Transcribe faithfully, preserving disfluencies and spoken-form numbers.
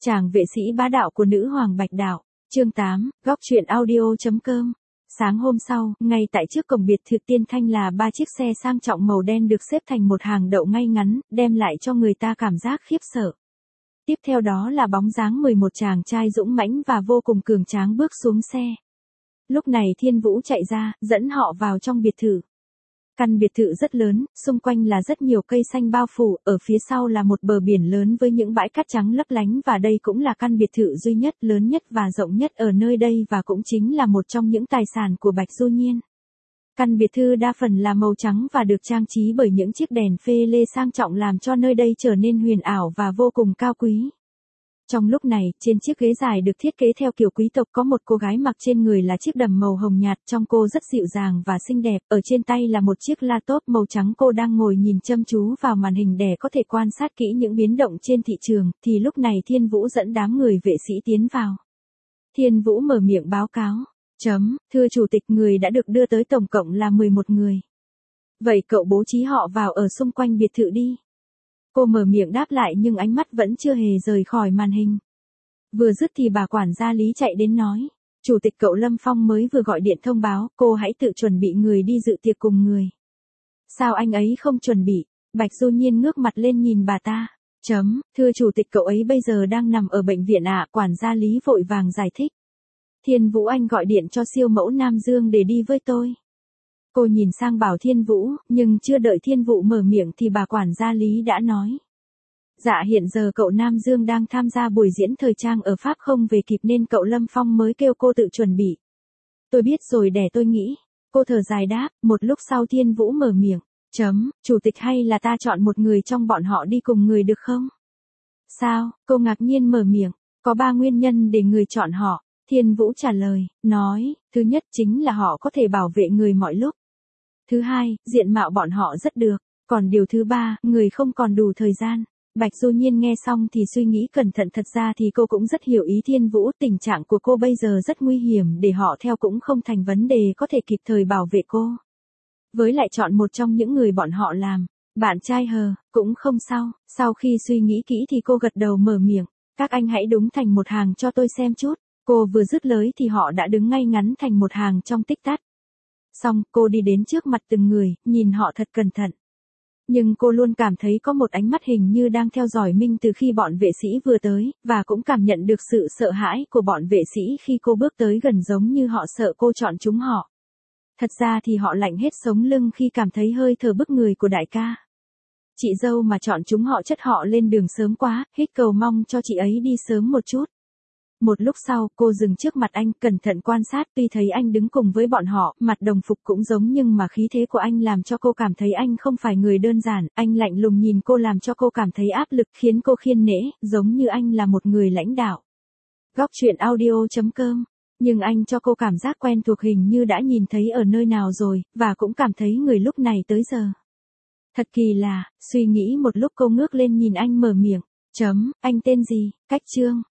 Chàng vệ sĩ bá đạo của nữ hoàng Bạch Đạo. Chương tám, góc truyện audio.com. Sáng hôm sau, ngay tại trước cổng biệt thự Tiên Thanh là ba chiếc xe sang trọng màu đen được xếp thành một hàng đậu ngay ngắn, đem lại cho người ta cảm giác khiếp sợ. Tiếp theo đó là bóng dáng mười một chàng trai dũng mãnh và vô cùng cường tráng bước xuống xe. Lúc này Thiên Vũ chạy ra, dẫn họ vào trong biệt thự. Căn biệt thự rất lớn, xung quanh là rất nhiều cây xanh bao phủ, ở phía sau là một bờ biển lớn với những bãi cát trắng lấp lánh và đây cũng là căn biệt thự duy nhất, lớn nhất và rộng nhất ở nơi đây và cũng chính là một trong những tài sản của Bạch Du Nhiên. Căn biệt thự đa phần là màu trắng và được trang trí bởi những chiếc đèn pha lê sang trọng làm cho nơi đây trở nên huyền ảo và vô cùng cao quý. Trong lúc này, trên chiếc ghế dài được thiết kế theo kiểu quý tộc có một cô gái mặc trên người là chiếc đầm màu hồng nhạt, trông cô rất dịu dàng và xinh đẹp, ở trên tay là một chiếc laptop màu trắng, cô đang ngồi nhìn chăm chú vào màn hình để có thể quan sát kỹ những biến động trên thị trường, thì lúc này Thiên Vũ dẫn đám người vệ sĩ tiến vào. Thiên Vũ mở miệng báo cáo, chấm, thưa chủ tịch, người đã được đưa tới tổng cộng là mười một người. Vậy cậu bố trí họ vào ở xung quanh biệt thự đi. Cô mở miệng đáp lại nhưng ánh mắt vẫn chưa hề rời khỏi màn hình. Vừa dứt thì bà quản gia Lý chạy đến nói, chủ tịch cậu Lâm Phong mới vừa gọi điện thông báo, cô hãy tự chuẩn bị người đi dự tiệc cùng người. Sao anh ấy không chuẩn bị? Bạch Du Nhiên ngước mặt lên nhìn bà ta. Chấm, thưa chủ tịch cậu ấy bây giờ đang nằm ở bệnh viện ạ, à, quản gia Lý vội vàng giải thích. Thiên Vũ anh gọi điện cho siêu mẫu Nam Dương để đi với tôi. Cô nhìn sang bảo Thiên Vũ, nhưng chưa đợi Thiên Vũ mở miệng thì bà quản gia Lý đã nói. Dạ hiện giờ cậu Nam Dương đang tham gia buổi diễn thời trang ở Pháp không về kịp nên cậu Lâm Phong mới kêu cô tự chuẩn bị. Tôi biết rồi, để tôi nghĩ. Cô thở dài đáp, một lúc sau Thiên Vũ mở miệng. Chấm, chủ tịch hay là ta chọn một người trong bọn họ đi cùng người được không? Sao? Cô ngạc nhiên mở miệng. Có ba nguyên nhân để người chọn họ. Thiên Vũ trả lời, nói, thứ nhất chính là họ có thể bảo vệ người mọi lúc. Thứ hai, diện mạo bọn họ rất được. Còn điều thứ ba, người không còn đủ thời gian. Bạch Du Nhiên nghe xong thì suy nghĩ cẩn thận, thật ra thì cô cũng rất hiểu ý Thiên Vũ, tình trạng của cô bây giờ rất nguy hiểm, để họ theo cũng không thành vấn đề, có thể kịp thời bảo vệ cô. Với lại chọn một trong những người bọn họ làm bạn trai hờ, cũng không sao. Sau khi suy nghĩ kỹ thì cô gật đầu mở miệng, các anh hãy đứng thành một hàng cho tôi xem chút. Cô vừa dứt lời thì họ đã đứng ngay ngắn thành một hàng trong tích tắc. Xong, cô đi đến trước mặt từng người, nhìn họ thật cẩn thận. Nhưng cô luôn cảm thấy có một ánh mắt hình như đang theo dõi mình từ khi bọn vệ sĩ vừa tới, và cũng cảm nhận được sự sợ hãi của bọn vệ sĩ khi cô bước tới gần, giống như họ sợ cô chọn chúng họ. Thật ra thì họ lạnh hết sống lưng khi cảm thấy hơi thở bức người của đại ca. Chị dâu mà chọn chúng họ chất họ lên đường sớm quá, hít cầu mong cho chị ấy đi sớm một chút. Một lúc sau, cô dừng trước mặt anh, cẩn thận quan sát, tuy thấy anh đứng cùng với bọn họ, mặt đồng phục cũng giống nhưng mà khí thế của anh làm cho cô cảm thấy anh không phải người đơn giản, anh lạnh lùng nhìn cô làm cho cô cảm thấy áp lực, khiến cô khiên nể, giống như anh là một người lãnh đạo. Góc truyện audio.com. Nhưng anh cho cô cảm giác quen thuộc, hình như đã nhìn thấy ở nơi nào rồi, và cũng cảm thấy người lúc này tới giờ. Thật kỳ lạ, suy nghĩ một lúc cô ngước lên nhìn anh mở miệng, chấm, anh tên gì, cách Trương.